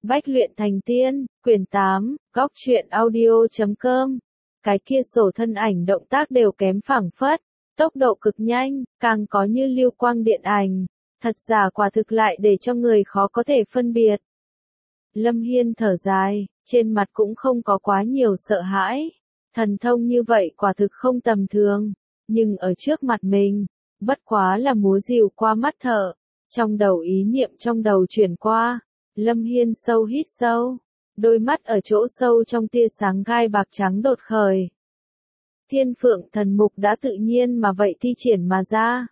Bách luyện thành tiên, quyển 8, góc truyện audio.com. Cái kia sổ thân ảnh động tác đều kém phảng phất, tốc độ cực nhanh, càng có như lưu quang điện ảnh, thật giả quả thực lại để cho người khó có thể phân biệt. Lâm Hiên thở dài, trên mặt cũng không có quá nhiều sợ hãi, thần thông như vậy quả thực không tầm thường, nhưng ở trước mặt mình, bất quá là múa rìu qua mắt thợ, trong đầu ý niệm trong đầu chuyển qua. Lâm Hiên sâu hít sâu, đôi mắt ở chỗ sâu trong tia sáng gai bạc trắng đột khởi. Thiên Phượng Thần Mục đã tự nhiên mà vậy thi triển mà ra.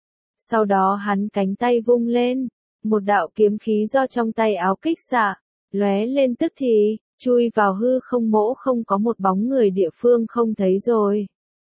Sau đó hắn cánh tay vung lên, một đạo kiếm khí do trong tay áo kích xạ, lóe lên tức thì, chui vào hư không mỗ không có một bóng người địa phương không thấy rồi.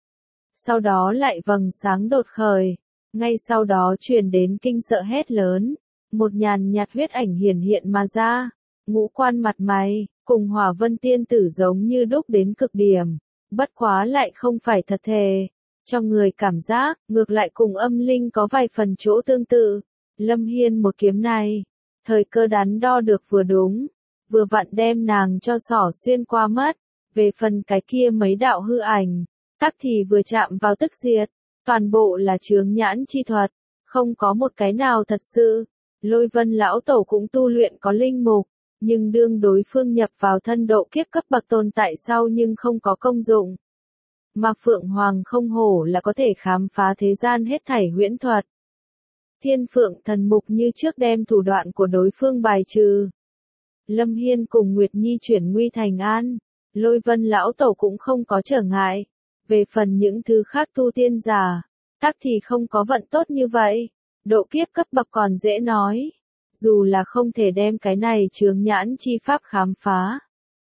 Sau đó lại vầng sáng đột khởi, ngay sau đó truyền đến kinh sợ hét lớn. Một nhàn nhạt huyết ảnh hiển hiện mà ra, ngũ quan mặt mày, cùng Hỏa Vân tiên tử giống như đúc đến cực điểm, bất quá lại không phải thật thề, cho người cảm giác, ngược lại cùng âm linh có vài phần chỗ tương tự. Lâm Hiên một kiếm này, thời cơ đắn đo được vừa đúng, vừa vặn đem nàng cho xỏ xuyên qua mất, về phần cái kia mấy đạo hư ảnh, tắc thì vừa chạm vào tức diệt, toàn bộ là chướng nhãn chi thuật, không có một cái nào thật sự. Lôi Vân lão tổ cũng tu luyện có linh mục, nhưng đương đối phương nhập vào thân độ kiếp cấp bậc tồn tại sau nhưng không có công dụng. Mà Phượng Hoàng không hổ là có thể khám phá thế gian hết thảy huyễn thuật. Thiên Phượng Thần Mục như trước đem thủ đoạn của đối phương bài trừ. Lâm Hiên cùng Nguyệt Nhi chuyển nguy thành an, Lôi Vân lão tổ cũng không có trở ngại. Về phần những thứ khác tu tiên giả, tắc thì không có vận tốt như vậy. Độ kiếp cấp bậc còn dễ nói, dù là không thể đem cái này chướng nhãn chi pháp khám phá.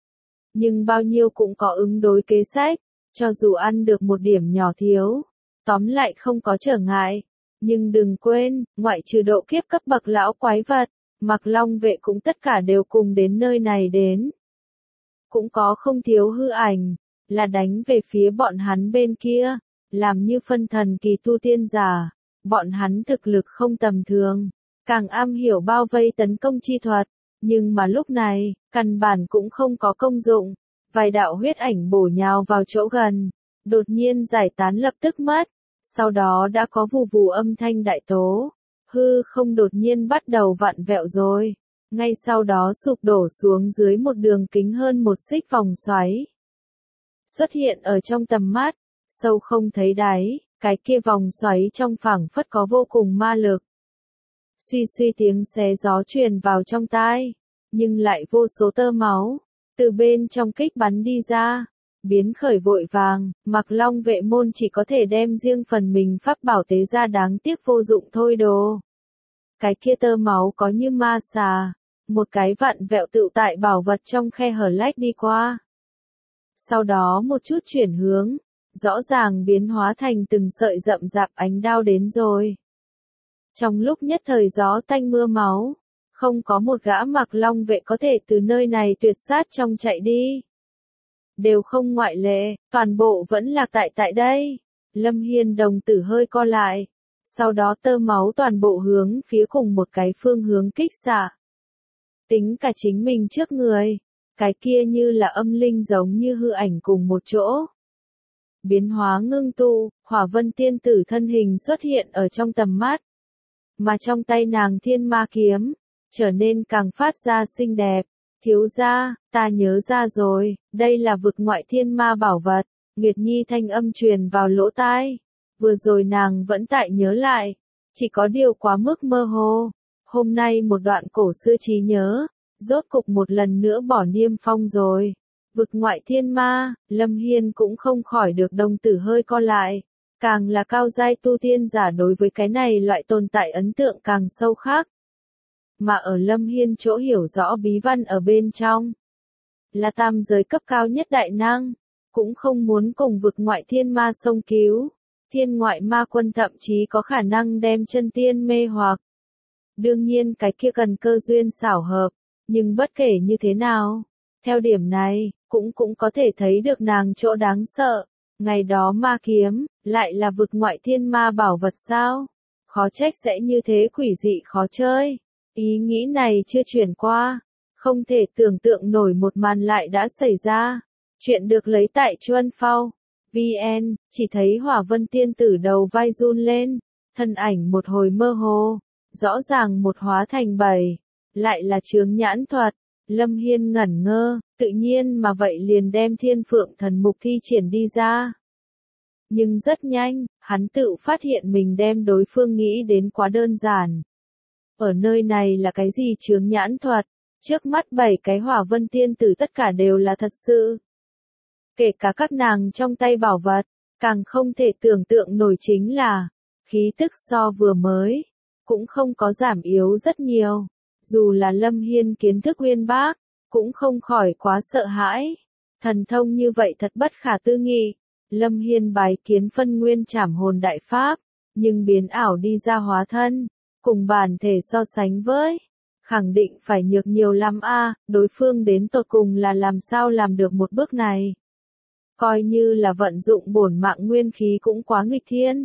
Nhưng bao nhiêu cũng có ứng đối kế sách, cho dù ăn được một điểm nhỏ thiếu, tóm lại không có trở ngại. Nhưng đừng quên, ngoại trừ độ kiếp cấp bậc lão quái vật, Mặc Long vệ cũng tất cả đều cùng đến nơi này đến. Cũng có không thiếu hư ảnh, là đánh về phía bọn hắn bên kia, làm như phân thần kỳ tu tiên giả. Bọn hắn thực lực không tầm thường, càng am hiểu bao vây tấn công chi thuật, nhưng mà lúc này, căn bản cũng không có công dụng. Vài đạo huyết ảnh bổ nhào vào chỗ gần, đột nhiên giải tán lập tức mất, sau đó đã có vù vù âm thanh đại tố, hư không đột nhiên bắt đầu vặn vẹo rồi, ngay sau đó sụp đổ xuống dưới một đường kính hơn một xích vòng xoáy. Xuất hiện ở trong tầm mắt, sâu không thấy đáy. Cái kia vòng xoáy trong phảng phất có vô cùng ma lực. Suy suy tiếng xé gió truyền vào trong tai, nhưng lại vô số tơ máu, từ bên trong kích bắn đi ra, biến khởi vội vàng, Mặc Long vệ môn chỉ có thể đem riêng phần mình pháp bảo tế ra đáng tiếc vô dụng thôi đồ. Cái kia tơ máu có như ma xà, một cái vặn vẹo tựu tại bảo vật trong khe hở lách đi qua. Sau đó một chút chuyển hướng. Rõ ràng biến hóa thành từng sợi rậm rạp ánh đao đến rồi. Trong lúc nhất thời gió tanh mưa máu, không có một gã Mặc Long vệ có thể từ nơi này tuyệt sát trong chạy đi. Đều không ngoại lệ, toàn bộ vẫn lạc tại đây. Lâm Hiên đồng tử hơi co lại, sau đó tơ máu toàn bộ hướng phía cùng một cái phương hướng kích xạ. Tính cả chính mình trước người, cái kia như là âm linh giống như hư ảnh cùng một chỗ. Biến hóa ngưng tụ, Hỏa Vân tiên tử thân hình xuất hiện ở trong tầm mắt. Mà trong tay nàng thiên ma kiếm, trở nên càng phát ra xinh đẹp. Thiếu gia, ta nhớ ra rồi, đây là vực ngoại thiên ma bảo vật. Nguyệt Nhi thanh âm truyền vào lỗ tai. Vừa rồi nàng vẫn tại nhớ lại, chỉ có điều quá mức mơ hồ. Hôm nay một đoạn cổ xưa trí nhớ, rốt cục một lần nữa bỏ niêm phong rồi. Vực ngoại thiên ma, Lâm Hiên cũng không khỏi được đồng tử hơi co lại. Càng là cao giai tu tiên giả đối với cái này loại tồn tại ấn tượng càng sâu khác. Mà ở Lâm Hiên chỗ hiểu rõ bí văn ở bên trong, là tam giới cấp cao nhất đại năng, cũng không muốn cùng vực ngoại thiên ma xông cứu. Thiên ngoại ma quân thậm chí có khả năng đem chân tiên mê hoặc. Đương nhiên cái kia cần cơ duyên xảo hợp, nhưng bất kể như thế nào, theo điểm này, cũng có thể thấy được nàng chỗ đáng sợ. Ngày đó ma kiếm, lại là vực ngoại thiên ma bảo vật sao? Khó trách sẽ như thế quỷ dị khó chơi. Ý nghĩ này chưa chuyển qua. Không thể tưởng tượng nổi một màn lại đã xảy ra. Chuyện được lấy tại Chuân Phao. VN, chỉ thấy Hỏa Vân Tiên Tử đầu vai run lên, thân ảnh một hồi mơ hồ, rõ ràng một hóa thành 7, lại là chướng nhãn thuật. Lâm Hiên ngẩn ngơ, tự nhiên mà vậy liền đem Thiên Phượng Thần Mục thi triển đi ra. Nhưng rất nhanh, hắn tự phát hiện mình đem đối phương nghĩ đến quá đơn giản. Ở nơi này là cái gì chướng nhãn thuật? Trước mắt 7 cái Hỏa Vân Tiên Tử tất cả đều là thật sự. Kể cả các nàng trong tay bảo vật, càng không thể tưởng tượng nổi chính là, khí tức so vừa mới, cũng không có giảm yếu rất nhiều. Dù là Lâm Hiên kiến thức uyên bác, cũng không khỏi quá sợ hãi. Thần thông như vậy thật bất khả tư nghị. Lâm Hiên bái kiến phân nguyên trảm hồn đại pháp, nhưng biến ảo đi ra hóa thân, cùng bản thể so sánh với, khẳng định phải nhược nhiều lắm a. Đối phương đến tột cùng là làm sao làm được một bước này. Coi như là vận dụng bổn mạng nguyên khí cũng quá nghịch thiên.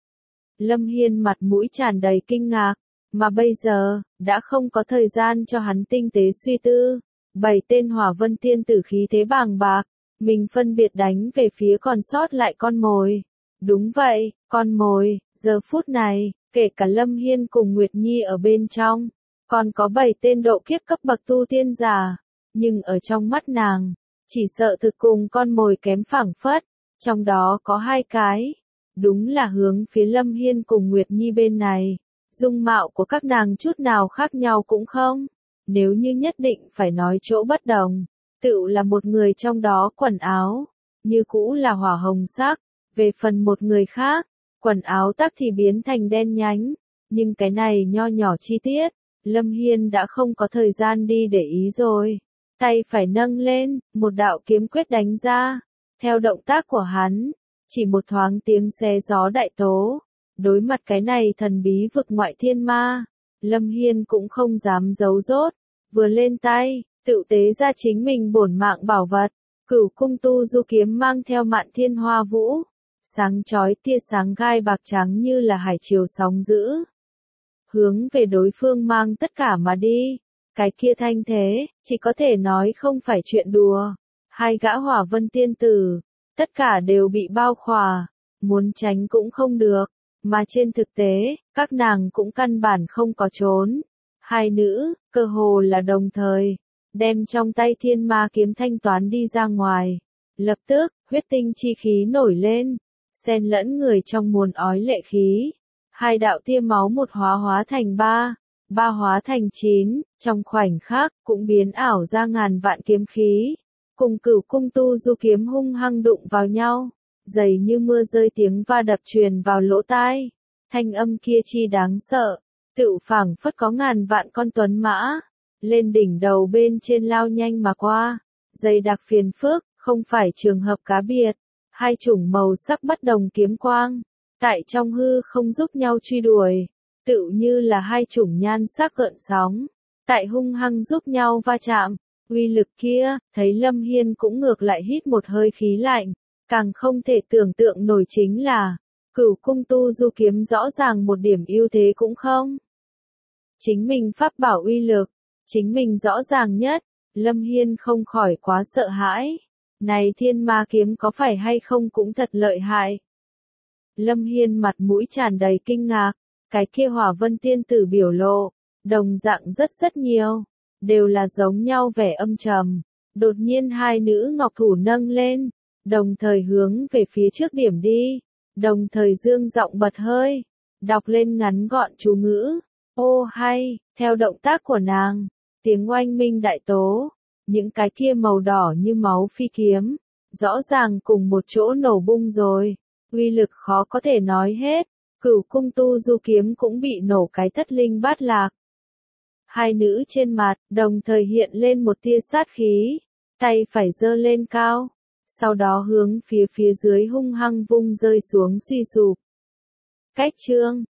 Lâm Hiên mặt mũi tràn đầy kinh ngạc, mà bây giờ, đã không có thời gian cho hắn tinh tế suy tư. 7 tên Hỏa Vân Tiên Tử khí thế bàng bạc, mình phân biệt đánh về phía còn sót lại con mồi. Đúng vậy, con mồi, giờ phút này, kể cả Lâm Hiên cùng Nguyệt Nhi ở bên trong, còn có 7 tên độ kiếp cấp bậc tu tiên giả, nhưng ở trong mắt nàng, chỉ sợ thực cùng con mồi kém phảng phất, trong đó có 2 cái, đúng là hướng phía Lâm Hiên cùng Nguyệt Nhi bên này, dung mạo của các nàng chút nào khác nhau cũng không, nếu như nhất định phải nói chỗ bất đồng, tựu là một người trong đó quần áo, như cũ là hỏa hồng sắc, về phần một người khác, quần áo tắc thì biến thành đen nhánh, nhưng cái này nho nhỏ chi tiết, Lâm Hiên đã không có thời gian đi để ý rồi. Tay phải nâng lên, một đạo kiếm quyết đánh ra. Theo động tác của hắn, chỉ một thoáng tiếng xé gió đại tố. Đối mặt cái này thần bí vực ngoại thiên ma, Lâm Hiên cũng không dám giấu dốt. Vừa lên tay, tự tế ra chính mình bổn mạng bảo vật. Cửu cung tu du kiếm mang theo mạn thiên hoa vũ. Sáng chói tia sáng gai bạc trắng như là hải triều sóng dữ. Hướng về đối phương mang tất cả mà đi. Cái kia thanh thế, chỉ có thể nói không phải chuyện đùa. 2 gã Hỏa Vân Tiên Tử, tất cả đều bị bao khỏa, muốn tránh cũng không được, mà trên thực tế, các nàng cũng căn bản không có trốn. 2 nữ, cơ hồ là đồng thời, đem trong tay thiên ma kiếm thanh toán đi ra ngoài. Lập tức, huyết tinh chi khí nổi lên, xen lẫn người trong muôn ói lệ khí. 2 đạo tia máu một hóa thành 3. 3 hóa thành 9, trong khoảnh khắc, cũng biến ảo ra ngàn vạn kiếm khí, cùng cửu cung tu du kiếm hung hăng đụng vào nhau, dày như mưa rơi tiếng va đập truyền vào lỗ tai, thanh âm kia chi đáng sợ, tựu phảng phất có ngàn vạn con tuấn mã, lên đỉnh đầu bên trên lao nhanh mà qua, dày đặc phiền phức, không phải trường hợp cá biệt, 2 chủng màu sắc bất đồng kiếm quang, tại trong hư không giúp nhau truy đuổi. Tựu như là 2 chủng nhan sắc gợn sóng, tại hung hăng giúp nhau va chạm, uy lực kia, thấy Lâm Hiên cũng ngược lại hít một hơi khí lạnh, càng không thể tưởng tượng nổi chính là, cửu cung tu du kiếm rõ ràng một điểm ưu thế cũng không. Chính mình pháp bảo uy lực, chính mình rõ ràng nhất, Lâm Hiên không khỏi quá sợ hãi, này thiên ma kiếm có phải hay không cũng thật lợi hại. Lâm Hiên mặt mũi tràn đầy kinh ngạc. Cái kia Hỏa Vân Tiên Tử biểu lộ, đồng dạng rất nhiều, đều là giống nhau vẻ âm trầm. Đột nhiên 2 nữ ngọc thủ nâng lên, đồng thời hướng về phía trước điểm đi, đồng thời dương giọng bật hơi, đọc lên ngắn gọn chú ngữ. Ô hay, theo động tác của nàng, tiếng oanh minh đại tố, những cái kia màu đỏ như máu phi kiếm, rõ ràng cùng một chỗ nổ bung rồi, uy lực khó có thể nói hết. Cửu cung tu du kiếm cũng bị nổ cái thất linh bát lạc. 2 nữ trên mặt, đồng thời hiện lên một tia sát khí, tay phải giơ lên cao, sau đó hướng phía dưới hung hăng vung rơi xuống suy sụp. Cách chương